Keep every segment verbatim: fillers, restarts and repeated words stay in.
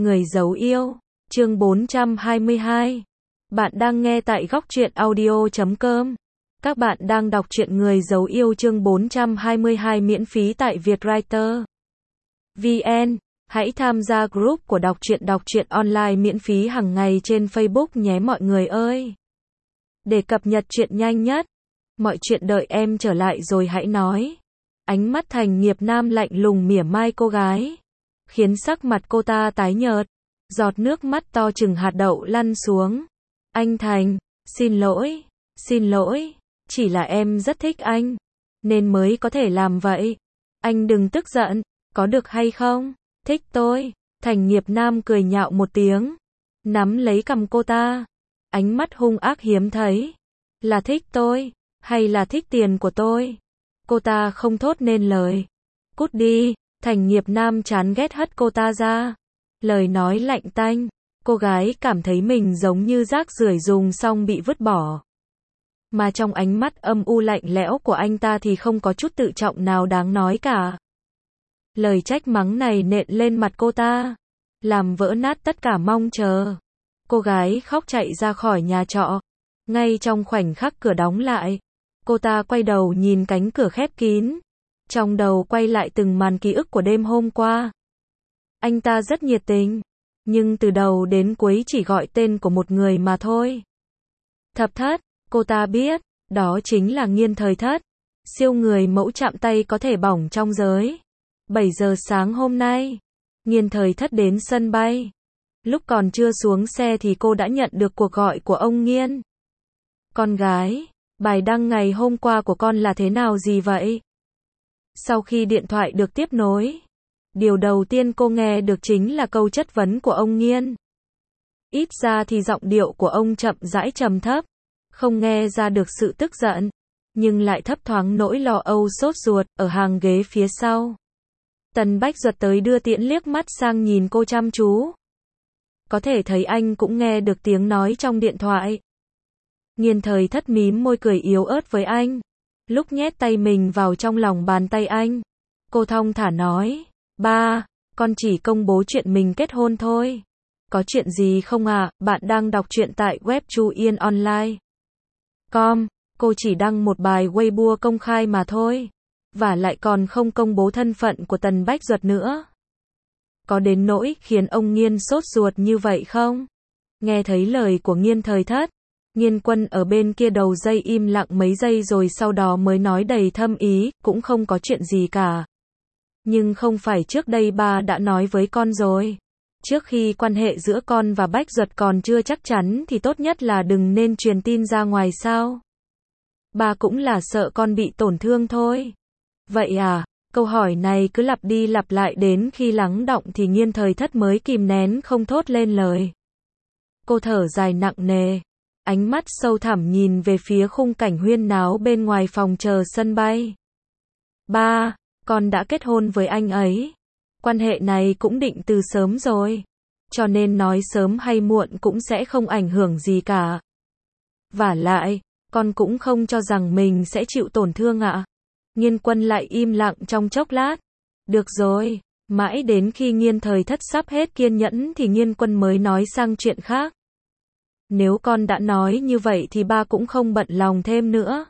Người dấu yêu, chương bốn trăm hai mươi hai. Bạn đang nghe tại góc truyện audio chấm com. Các bạn đang đọc truyện Người dấu yêu chương bốn trăm hai mươi hai miễn phí tại Vietwriter vê en. Hãy tham gia group của đọc truyện đọc truyện online miễn phí hàng ngày trên Facebook nhé mọi người ơi. Để cập nhật truyện nhanh nhất, mọi chuyện đợi em trở lại rồi hãy nói. Ánh mắt Thành Nghiệp Nam lạnh lùng mỉa mai cô gái, khiến sắc mặt cô ta tái nhợt, giọt nước mắt to chừng hạt đậu lăn xuống. Anh Thành, xin lỗi, xin lỗi, chỉ là em rất thích anh, nên mới có thể làm vậy. Anh đừng tức giận, có được hay không? Thích tôi. Thành Nghiệp Nam cười nhạo một tiếng, nắm lấy cằm cô ta, ánh mắt hung ác hiếm thấy. Là thích tôi, hay là thích tiền của tôi? Cô ta không thốt nên lời. Cút đi. Thành Nghiệp Nam chán ghét hất cô ta ra. Lời nói lạnh tanh, cô gái cảm thấy mình giống như rác rưởi dùng xong bị vứt bỏ. Mà trong ánh mắt âm u lạnh lẽo của anh ta thì không có chút tự trọng nào đáng nói cả. Lời trách mắng này nện lên mặt cô ta, làm vỡ nát tất cả mong chờ. Cô gái khóc chạy ra khỏi nhà trọ. Ngay trong khoảnh khắc cửa đóng lại, cô ta quay đầu nhìn cánh cửa khép kín. Trong đầu quay lại từng màn ký ức của đêm hôm qua. Anh ta rất nhiệt tình, nhưng từ đầu đến cuối chỉ gọi tên của một người mà thôi. Thập Thất, cô ta biết, đó chính là Nghiên Thời Thất, siêu người mẫu chạm tay có thể bỏng trong giới. bảy giờ sáng hôm nay, Nghiên Thời Thất đến sân bay. Lúc còn chưa xuống xe thì cô đã nhận được cuộc gọi của ông Nghiên. Con gái, bài đăng ngày hôm qua của con là thế nào gì vậy? Sau khi điện thoại được tiếp nối, điều đầu tiên cô nghe được chính là câu chất vấn của ông Nghiên. Ít ra thì giọng điệu của ông chậm rãi trầm thấp, không nghe ra được sự tức giận, nhưng lại thấp thoáng nỗi lo âu sốt ruột. Ở hàng ghế phía sau, Tần Bách Duật tới đưa tiễn liếc mắt sang nhìn cô chăm chú. Có thể thấy anh cũng nghe được tiếng nói trong điện thoại. Nghiên Thời Thất mím môi cười yếu ớt với anh. Lúc nhét tay mình vào trong lòng bàn tay anh, cô thong thả nói, ba, con chỉ công bố chuyện mình kết hôn thôi. Có chuyện gì không à? Bạn đang đọc truyện tại web chu yên online chấm com. Cô chỉ đăng một bài Weibo công khai mà thôi. Và lại còn không công bố thân phận của Tần Bách Duật nữa. Có đến nỗi khiến ông Nghiên sốt ruột như vậy không? Nghe thấy lời của Nghiên Thời Thất, Nghiên Quân ở bên kia đầu dây im lặng mấy giây rồi sau đó mới nói đầy thâm ý, cũng không có chuyện gì cả. Nhưng không phải trước đây ba đã nói với con rồi. Trước khi quan hệ giữa con và Bách Duật còn chưa chắc chắn thì tốt nhất là đừng nên truyền tin ra ngoài sao? Ba cũng là sợ con bị tổn thương thôi. Vậy à? Câu hỏi này cứ lặp đi lặp lại đến khi lắng đọng thì Nghiên Thời Thất mới kìm nén không thốt lên lời. Cô thở dài nặng nề, ánh mắt sâu thẳm nhìn về phía khung cảnh huyên náo bên ngoài phòng chờ sân bay. Ba, con đã kết hôn với anh ấy. Quan hệ này cũng định từ sớm rồi. Cho nên nói sớm hay muộn cũng sẽ không ảnh hưởng gì cả. Vả lại, con cũng không cho rằng mình sẽ chịu tổn thương ạ. Nghiên Quân lại im lặng trong chốc lát. Được rồi, mãi đến khi Nghiên Thời Thất sắp hết kiên nhẫn thì Nghiên Quân mới nói sang chuyện khác. Nếu con đã nói như vậy thì ba cũng không bận lòng thêm nữa.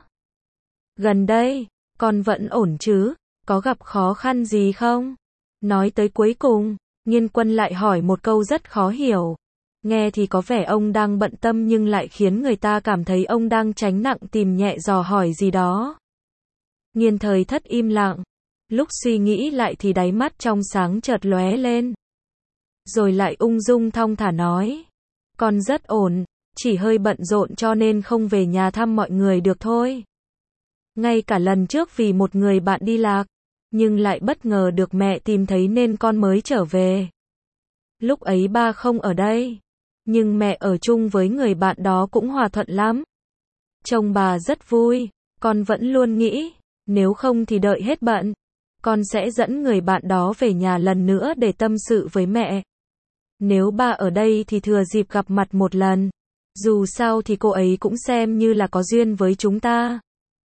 Gần đây, con vẫn ổn chứ? Có gặp khó khăn gì không? Nói tới cuối cùng, Nghiên Quân lại hỏi một câu rất khó hiểu. Nghe thì có vẻ ông đang bận tâm nhưng lại khiến người ta cảm thấy ông đang tránh nặng tìm nhẹ dò hỏi gì đó. Nghiên Thời Thất im lặng. Lúc suy nghĩ lại thì đáy mắt trong sáng chợt lóe lên. Rồi lại ung dung thong thả nói. Con rất ổn, chỉ hơi bận rộn cho nên không về nhà thăm mọi người được thôi. Ngay cả lần trước vì một người bạn đi lạc, nhưng lại bất ngờ được mẹ tìm thấy nên con mới trở về. Lúc ấy ba không ở đây, nhưng mẹ ở chung với người bạn đó cũng hòa thuận lắm. Trông bà rất vui, con vẫn luôn nghĩ, nếu không thì đợi hết bận, con sẽ dẫn người bạn đó về nhà lần nữa để tâm sự với mẹ. Nếu ba ở đây thì thừa dịp gặp mặt một lần. Dù sao thì cô ấy cũng xem như là có duyên với chúng ta.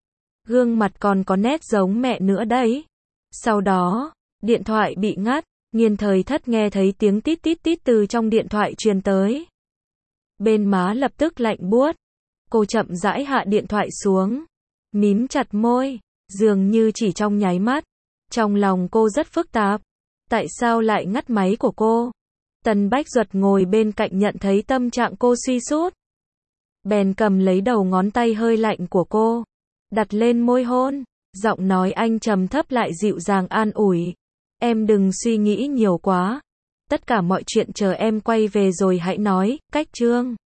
Gương mặt còn có nét giống mẹ nữa đấy. Sau đó, điện thoại bị ngắt, Nhiên thời thất nghe thấy tiếng tít tít tít từ trong điện thoại truyền tới. Bên má lập tức lạnh buốt. Cô chậm rãi hạ điện thoại xuống. Mím chặt môi. Dường như chỉ trong nháy mắt. Trong lòng cô rất phức tạp. Tại sao lại ngắt máy của cô? Tần Bách Duật ngồi bên cạnh nhận thấy tâm trạng cô suy sút. Bèn cầm lấy đầu ngón tay hơi lạnh của cô. Đặt lên môi hôn. Giọng nói anh trầm thấp lại dịu dàng an ủi. Em đừng suy nghĩ nhiều quá. Tất cả mọi chuyện chờ em quay về rồi hãy nói. Cách Trương.